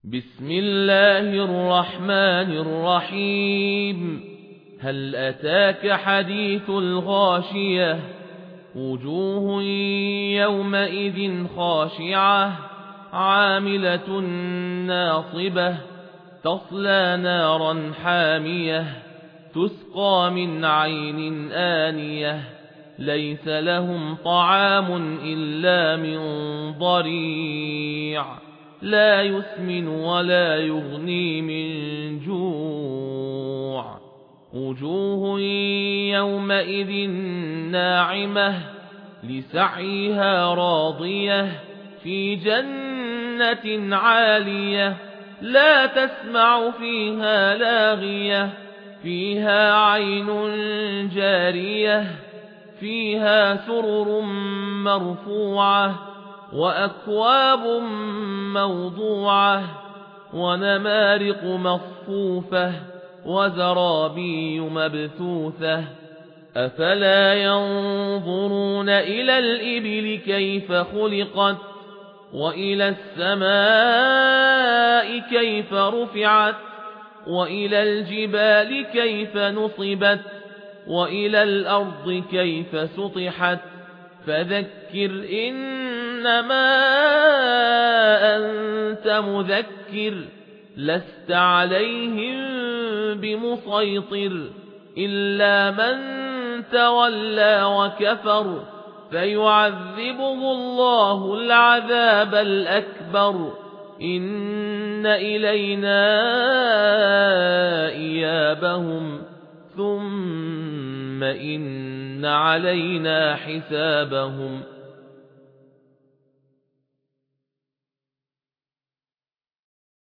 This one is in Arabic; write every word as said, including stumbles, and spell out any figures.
بسم الله الرحمن الرحيم هل أتاك حديث الغاشية وجوه يومئذ خاشعة عاملة ناصبة تصلى نارا حامية تسقى من عين آنية ليس لهم طعام إلا من ضريع لا يسمن ولا يغني من جوع وجوه يومئذ ناعمة لسعيها راضية في جنة عالية لا تسمع فيها لاغية فيها عين جارية فيها سرر مرفوعة وأكواب موضوعة ونمارق مصفوفة وزرابي مبثوثة أفلا ينظرون إلى الإبل كيف خلقت وإلى السماء كيف رفعت وإلى الجبال كيف نصبت وإلى الأرض كيف سطحت فذكر إنما أنت مذكر لست عليهم بمسيطر إلا من تولى وكفر فيعذبه الله العذاب الأكبر إن إلينا إيابهم ثم إن علينا حسابهم